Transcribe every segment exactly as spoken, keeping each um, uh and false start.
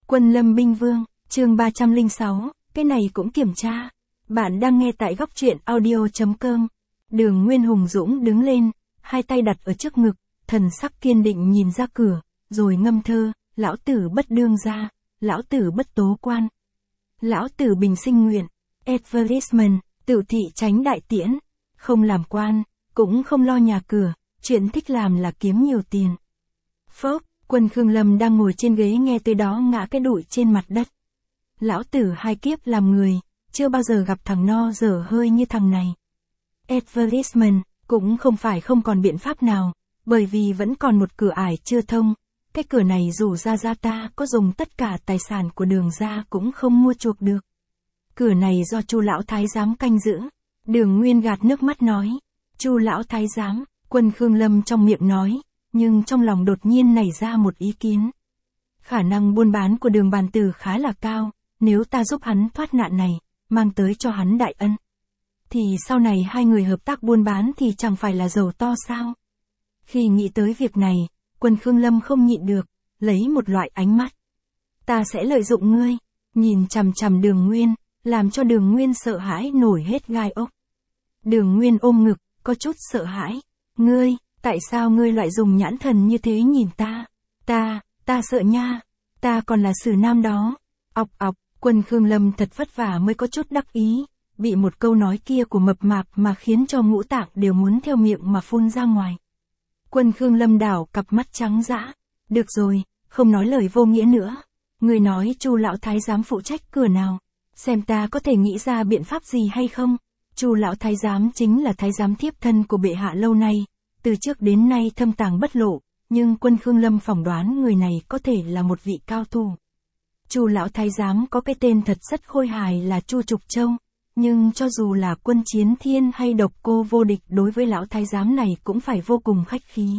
Quân Lâm Binh Vương, chương ba trăm lẻ sáu, cái này cũng kiểm tra. Bạn đang nghe tại góc truyện audio.com. Đường Nguyên hùng dũng đứng lên, hai tay đặt ở trước ngực, thần sắc kiên định nhìn ra cửa, rồi ngâm thơ, lão tử bất đương gia, lão tử bất tố quan. Lão tử bình sinh nguyện, advertisement, tự thị tránh đại tiễn, không làm quan, cũng không lo nhà cửa, chuyện thích làm là kiếm nhiều tiền. Phốc, Quân Khương Lâm đang ngồi trên ghế nghe tới đó ngã cái đụi trên mặt đất. Lão tử hai kiếp làm người, chưa bao giờ gặp thằng no dở hơi như thằng này. Advertisement, cũng không phải không còn biện pháp nào, bởi vì vẫn còn một cửa ải chưa thông. Cái cửa này dù ra ra ta có dùng tất cả tài sản của Đường ra cũng không mua chuộc được. Cửa này do Chu lão thái giám canh giữ. Đường Nguyên gạt nước mắt nói. Chu lão thái giám, Quân Khương Lâm trong miệng nói, nhưng trong lòng đột nhiên nảy ra một ý kiến. Khả năng buôn bán của Đường bàn tử khá là cao, nếu ta giúp hắn thoát nạn này, mang tới cho hắn đại ân, thì sau này hai người hợp tác buôn bán thì chẳng phải là giàu to sao? Khi nghĩ tới việc này, Quân Khương Lâm không nhịn được, lấy một loại ánh mắt. Ta sẽ lợi dụng ngươi, nhìn chằm chằm Đường Nguyên, làm cho Đường Nguyên sợ hãi nổi hết gai ốc. Đường Nguyên ôm ngực, có chút sợ hãi. Ngươi, tại sao ngươi loại dùng nhãn thần như thế nhìn ta? Ta, ta sợ nha, ta còn là Sử Nam đó. Ọc ọc, Quân Khương Lâm thật vất vả mới có chút đắc ý, bị một câu nói kia của mập mạp mà khiến cho ngũ tạng đều muốn theo miệng mà phun ra ngoài. Quân Khương Lâm đảo cặp mắt trắng dã. Được rồi, không nói lời vô nghĩa nữa. Ngươi nói Chu lão thái giám phụ trách cửa nào, xem ta có thể nghĩ ra biện pháp gì hay không. Chu lão thái giám chính là thái giám thiếp thân của bệ hạ lâu nay, từ trước đến nay thâm tàng bất lộ, nhưng Quân Khương Lâm phỏng đoán người này có thể là một vị cao thủ. Chu lão thái giám có cái tên thật rất khôi hài là Chu Trục Châu, nhưng cho dù là Quân Chiến Thiên hay Độc Cô vô địch đối với lão thái giám này cũng phải vô cùng khách khí.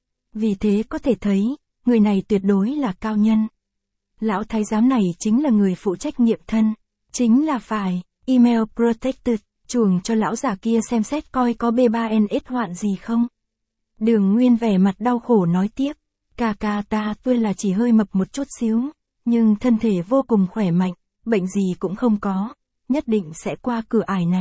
Vì thế có thể thấy, người này tuyệt đối là cao nhân. Lão thái giám này chính là người phụ trách nghiệm thân, chính là phải email protected, chuồng cho lão già kia xem xét coi có B ba N S hoạn gì không. Đường Nguyên vẻ mặt đau khổ nói tiếp, ca ca ta tuy là chỉ hơi mập một chút xíu, nhưng thân thể vô cùng khỏe mạnh, bệnh gì cũng không có, nhất định sẽ qua cửa ải này.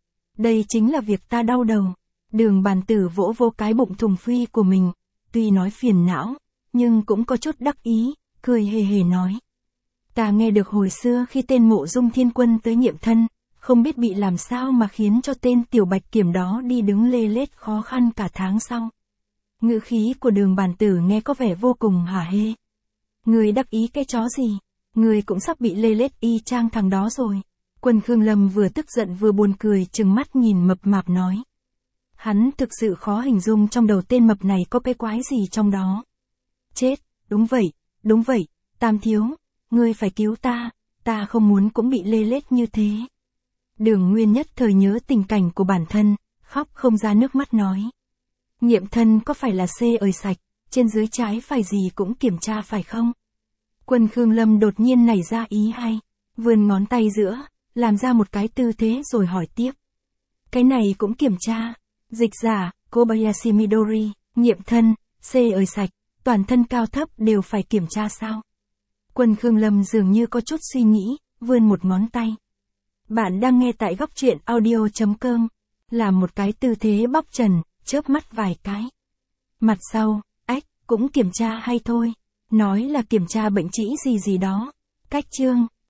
Đây chính là việc ta đau đầu. Đường bàn tử vỗ vô cái bụng thùng phi của mình, tuy nói phiền não, nhưng cũng có chút đắc ý, cười hề hề nói. Ta nghe được hồi xưa khi tên Mộ Dung Thiên Quân tới nghiệm thân, không biết bị làm sao mà khiến cho tên Tiểu Bạch Kiểm đó đi đứng lê lết khó khăn cả tháng sau. Ngữ khí của Đường bàn tử nghe có vẻ vô cùng hả hê. Người đắc ý cái chó gì, người cũng sắp bị lê lết y chang thằng đó rồi. Quân Khương Lâm vừa tức giận vừa buồn cười trừng mắt nhìn mập mạp nói. Hắn thực sự khó hình dung trong đầu tên mập này có cái quái gì trong đó. Chết, đúng vậy, đúng vậy, Tam thiếu, ngươi phải cứu ta, ta không muốn cũng bị lê lết như thế. Đường Nguyên nhất thời nhớ tình cảnh của bản thân, khóc không ra nước mắt nói. Nghiệm thân có phải là xê ời sạch, trên dưới trái phải gì cũng kiểm tra phải không? Quân Khương Lâm đột nhiên nảy ra ý hay, vươn ngón tay giữa, làm ra một cái tư thế rồi hỏi tiếp. Cái này cũng kiểm tra. Dịch giả, Kobayashi Midori, nghiệm thân, xê ời sạch, toàn thân cao thấp đều phải kiểm tra sao? Quân Khương Lâm dường như có chút suy nghĩ, vươn một ngón tay. Bạn đang nghe tại góc truyện audio.com, làm một cái tư thế bóc trần, chớp mắt vài cái. Mặt sau, ách, cũng kiểm tra hay thôi, nói là kiểm tra bệnh trĩ gì gì đó. Cách chương.